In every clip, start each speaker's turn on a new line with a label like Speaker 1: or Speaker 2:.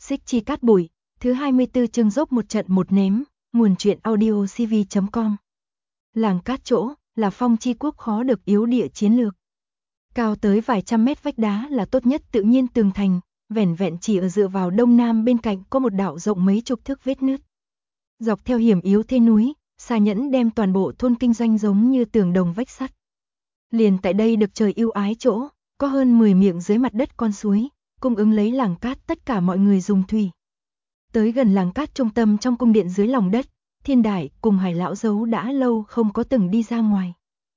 Speaker 1: Xích chi cát bụi, thứ 24 chương dốc một trận một ném, nguồn truyện audio cv.com. Làng Cát chỗ, là Phong Chi quốc khó được yếu địa chiến lược. Cao tới vài trăm mét vách đá là tốt nhất tự nhiên tường thành, vẻn vẹn chỉ ở dựa vào đông nam bên cạnh có một đạo rộng mấy chục thước vết nứt. Dọc theo hiểm yếu thế núi, Sa Nhẫn đem toàn bộ thôn kinh doanh giống như tường đồng vách sắt. Liền tại đây được trời ưu ái chỗ, có hơn 10 miệng dưới mặt đất con suối, cung ứng lấy làng Cát tất cả mọi người dùng thủy. Tới gần làng Cát trung tâm trong cung điện dưới lòng đất, Thiên Đại cùng Hải Lão Dấu đã lâu không có từng đi ra ngoài.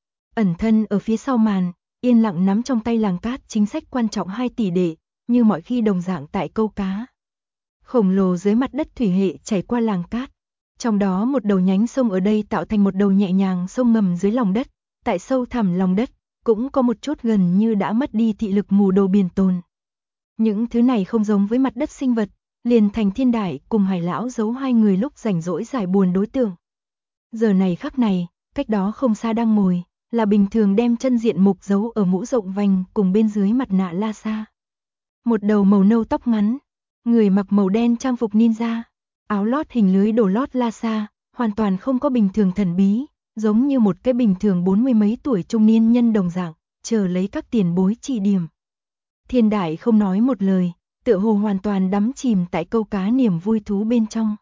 Speaker 1: Ẩn thân ở phía sau màn, yên lặng nắm trong tay làng Cát chính sách quan trọng 2 tỷ đệ, như mọi khi đồng dạng tại câu cá. Khổng lồ dưới mặt đất thủy hệ chảy qua làng Cát, trong đó một đầu nhánh sông ở đây tạo thành một đầu nhẹ nhàng sông ngầm dưới lòng đất, tại sâu thẳm lòng đất, cũng có một chút gần như đã mất đi thị lực mù đồ biển tồn. Những thứ này không giống với mặt đất sinh vật, liền thành Thiên Đại cùng Hải Lão Dấu 2 người lúc rảnh rỗi giải buồn đối tượng. Giờ này khắc này, cách đó không xa đang ngồi, là bình thường đem chân diện mục giấu ở mũ rộng vành cùng bên dưới mặt nạ La Sa. Một đầu màu nâu tóc ngắn, người mặc màu đen trang phục ninja, áo lót hình lưới đổ lót La Sa, hoàn toàn không có bình thường thần bí, giống như một cái bình thường 40 mấy tuổi trung niên nhân đồng dạng, chờ lấy các tiền bối chỉ điểm. Thiên Đại không nói một lời, tựa hồ hoàn toàn đắm chìm tại câu cá niềm vui thú bên trong.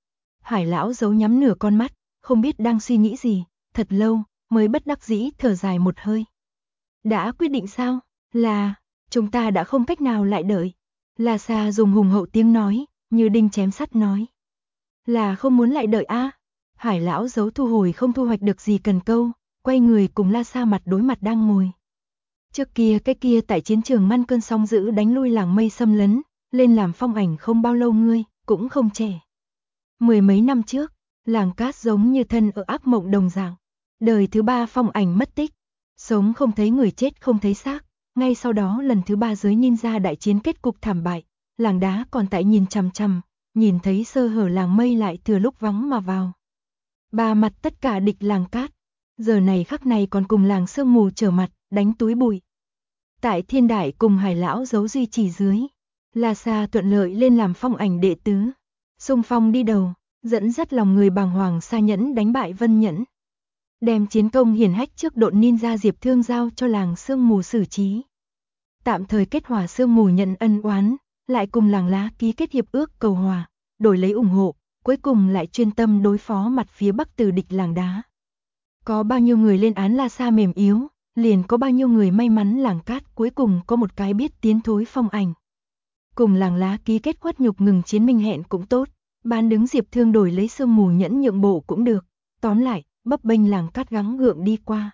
Speaker 1: Hải Lão Dấu nhắm nửa con mắt, không biết đang suy nghĩ gì, thật lâu, mới bất đắc dĩ thở dài một hơi. Đã quyết định sao? Là, chúng ta đã không cách nào lại đợi. La Sa dùng hùng hậu tiếng nói, như đinh chém sắt nói. Là không muốn lại đợi a? Hải Lão Dấu thu hồi không thu hoạch được gì cần câu, quay người cùng La Sa mặt đối mặt đang ngồi. Trước kia cái kia tại chiến trường ngăn cơn sóng dữ đánh lui làng Mây xâm lấn, lên làm phong ảnh không bao lâu ngươi, cũng không trẻ. 10 mấy năm trước, làng Cát giống như thân ở ác mộng đồng dạng. Đời thứ 3 phong ảnh mất tích, sống không thấy người chết không thấy xác. Ngay sau đó lần thứ 3 giới ninja đại chiến kết cục thảm bại, làng đá còn tại nhìn chằm chằm, nhìn thấy sơ hở làng Mây lại thừa lúc vắng mà vào. Ba mặt tất cả địch làng Cát, giờ này khắc này còn cùng làng Sương Mù trở mặt, đánh túi bụi. Tại Thiên Đại cùng Hải Lão Dấu duy trì dưới, La Sa thuận lợi lên làm phong ảnh đệ tứ, xung phong đi đầu, dẫn dắt lòng người bàng hoàng Sa Nhẫn đánh bại Vân Nhẫn. Đem chiến công hiển hách trước đội ninja Diệp Thương giao cho làng Sương Mù xử trí. Tạm thời kết hòa Sương Mù nhận ân oán, lại cùng làng Lá ký kết hiệp ước cầu hòa, đổi lấy ủng hộ, cuối cùng lại chuyên tâm đối phó mặt phía bắc từ địch làng đá. Có bao nhiêu người lên án La Sa mềm yếu, liền có bao nhiêu người may mắn làng Cát cuối cùng có một cái biết tiến thối phong ảnh. Cùng làng Lá ký kết khuất nhục ngừng chiến minh hẹn cũng tốt, bán đứng Diệp Thương đổi lấy Sương Mù nhẫn nhượng bộ cũng được, tóm lại, bấp bênh làng Cát gắng gượng đi qua.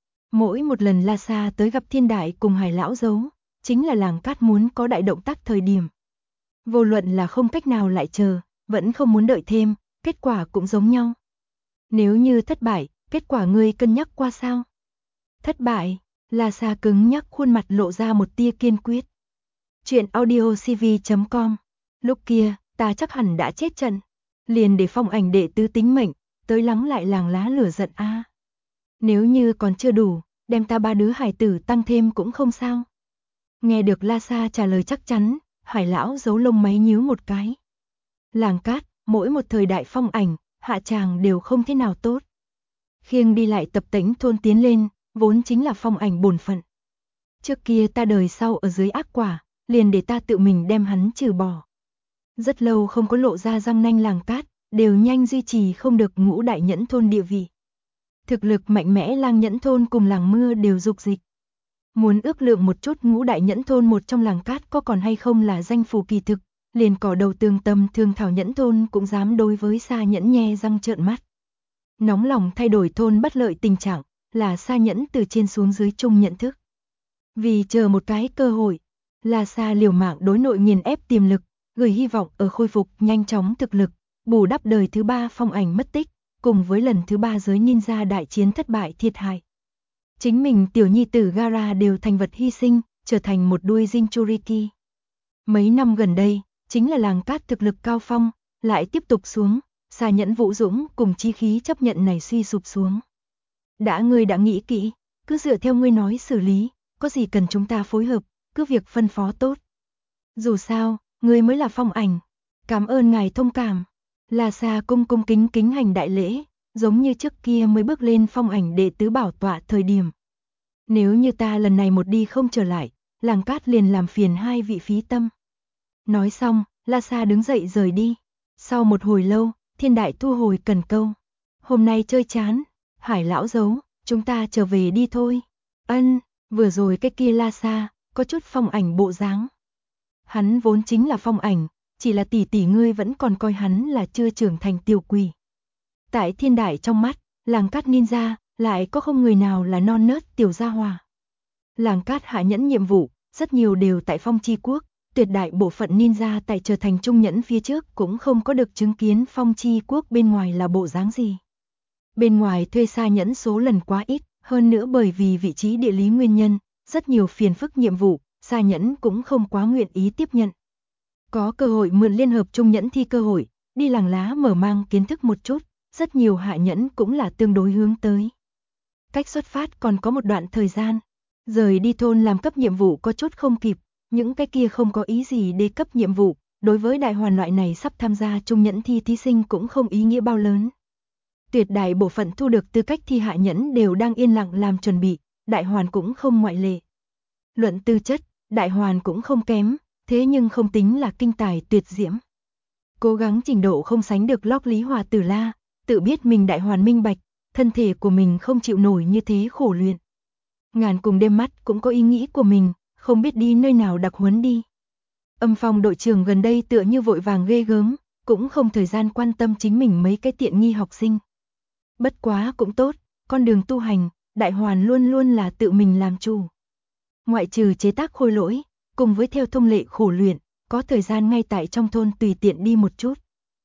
Speaker 1: Mỗi một lần La Sa tới gặp Thiên Đại cùng Hải Lão Dấu, chính là làng Cát muốn có đại động tác thời điểm. Vô luận là không cách nào lại chờ, vẫn không muốn đợi thêm, kết quả cũng giống nhau. Nếu như thất bại, kết quả ngươi cân nhắc qua sao? Thất bại, La Sa cứng nhắc khuôn mặt lộ ra một tia kiên quyết. Chuyện audio cv.com. Lúc kia, ta chắc hẳn đã chết trận. Liền để phong ảnh đệ tứ tính mệnh, tới lắng lại làng Lá lửa giận a. Nếu như còn chưa đủ, đem ta 3 đứa hải tử tăng thêm cũng không sao. Nghe được La Sa trả lời chắc chắn, Hải Lão Dấu lông máy nhíu một cái. Làng Cát, mỗi một thời đại phong ảnh, hạ tràng đều không thế nào tốt. Khiêng đi lại tập tễnh thôn tiến lên, vốn chính là phong ảnh bổn phận. Trước kia ta đời sau ở dưới ác quả, liền để ta tự mình đem hắn trừ bỏ. Rất lâu không có lộ ra răng nanh làng Cát, đều nhanh duy trì không được ngũ đại nhẫn thôn địa vị. Thực lực mạnh mẽ làng nhẫn thôn cùng làng mưa đều dục dịch. Muốn ước lượng một chút ngũ đại nhẫn thôn một trong làng Cát có còn hay không là danh phủ kỳ thực, liền cỏ đầu tường tầm thương thảo nhẫn thôn cũng dám đối với Sa Nhẫn nhe răng trợn mắt. Nóng lòng thay đổi thôn bất lợi tình trạng, là Sa Nhẫn từ trên xuống dưới chung nhận thức. Vì chờ một cái cơ hội, La Sa liều mạng đối nội nghiền ép tiềm lực, gửi hy vọng ở khôi phục nhanh chóng thực lực, bù đắp đời thứ 3 phong ảnh mất tích, cùng với lần thứ 3 giới ninja đại chiến thất bại thiệt hại. Chính mình tiểu nhi tử Gaara đều thành vật hy sinh, trở thành một đuôi Jinchuriki. Mấy năm gần đây, chính là làng Cát thực lực cao phong, lại tiếp tục xuống, Sa Nhẫn vũ dũng cùng chi khí chấp nhận này suy sụp xuống. Ngươi đã nghĩ kỹ, cứ dựa theo ngươi nói xử lý, có gì cần chúng ta phối hợp, cứ việc phân phó tốt. Dù sao, ngươi mới là phong ảnh, Cảm ơn ngài thông cảm. La Sa cung cung kính kính hành đại lễ, giống như trước kia mới bước lên phong ảnh đệ tứ bảo tọa thời điểm. Nếu như ta lần này một đi không trở lại, Làng Cát liền làm phiền hai vị phí tâm. Nói xong, La Sa đứng dậy rời đi. Sau một hồi lâu, Thiên Đại thu hồi cần câu. Hôm nay chơi chán, Hải lão giấu, chúng ta trở về đi thôi. Ân, vừa rồi cái kia La Sa, có chút phong ảnh bộ dáng. Hắn vốn chính là phong ảnh, chỉ là tỷ tỷ ngươi vẫn còn coi hắn là chưa trưởng thành tiểu quỷ. Tại Thiên Đại trong mắt, Làng Cát ninja, lại có không người nào là non nớt tiểu gia hòa. Làng Cát hạ nhẫn nhiệm vụ, rất nhiều đều tại Phong Chi Quốc, tuyệt đại bộ phận ninja tại trở thành trung nhẫn phía trước cũng không có được chứng kiến Phong Chi Quốc bên ngoài là bộ dáng gì. Bên ngoài thuê xa nhẫn số lần quá ít, hơn nữa bởi vì vị trí địa lý nguyên nhân, rất nhiều phiền phức nhiệm vụ, xa nhẫn cũng không quá nguyện ý tiếp nhận. Có cơ hội mượn liên hợp trung nhẫn thi cơ hội, đi làng lá mở mang kiến thức một chút, rất nhiều hạ nhẫn cũng là tương đối hướng tới. Cách xuất phát còn có một đoạn thời gian, rời đi thôn làm cấp nhiệm vụ có chút không kịp, những cái kia không có ý gì đề cấp nhiệm vụ, đối với đại hoàn loại này sắp tham gia trung nhẫn thi thí sinh cũng không ý nghĩa bao lớn. Tuyệt đại bộ phận thu được tư cách thi hạ nhẫn đều đang yên lặng làm chuẩn bị, đại hoàn cũng không ngoại lệ. Luận tư chất, đại hoàn cũng không kém, thế nhưng không tính là kinh tài tuyệt diễm. Cố gắng trình độ không sánh được Lóc Lý Hòa Tử La, tự biết mình đại hoàn minh bạch, thân thể của mình không chịu nổi như thế khổ luyện. Ngàn cùng đêm mắt cũng có ý nghĩ của mình, không biết đi nơi nào đặc huấn đi. Âm Phong đội trưởng gần đây tựa như vội vàng ghê gớm, cũng không thời gian quan tâm chính mình mấy cái tiện nghi học sinh. Bất quá cũng tốt, con đường tu hành, đại hoàn luôn luôn là tự mình làm chủ. Ngoại trừ chế tác khôi lỗi, cùng với theo thông lệ khổ luyện, có thời gian ngay tại trong thôn tùy tiện đi một chút.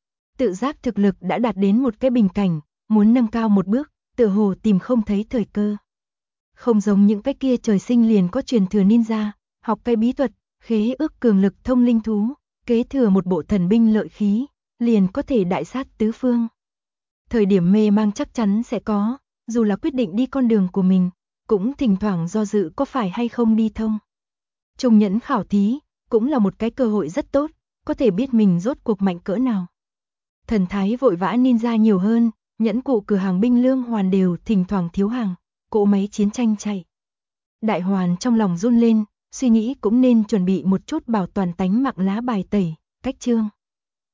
Speaker 1: Tự giác thực lực đã đạt đến một cái bình cảnh, muốn nâng cao một bước, tựa hồ tìm không thấy thời cơ. Không giống những cái kia trời sinh liền có truyền thừa ninja, học cái bí thuật, khế ước cường lực thông linh thú, kế thừa một bộ thần binh lợi khí, liền có thể đại sát tứ phương. Thời điểm mê mang chắc chắn sẽ có, dù là quyết định đi con đường của mình, cũng thỉnh thoảng do dự có phải hay không đi thông. Trung nhẫn khảo thí, cũng là một cái cơ hội rất tốt, có thể biết mình rốt cuộc mạnh cỡ nào. Thần thái vội vã ninja nhiều hơn, nhẫn cụ cửa hàng binh lương hoàn đều thỉnh thoảng thiếu hàng, cỗ máy chiến tranh chạy. Đại hoàn trong lòng run lên, suy nghĩ cũng nên chuẩn bị một chút bảo toàn tánh mạng lá bài tẩy, cách chương.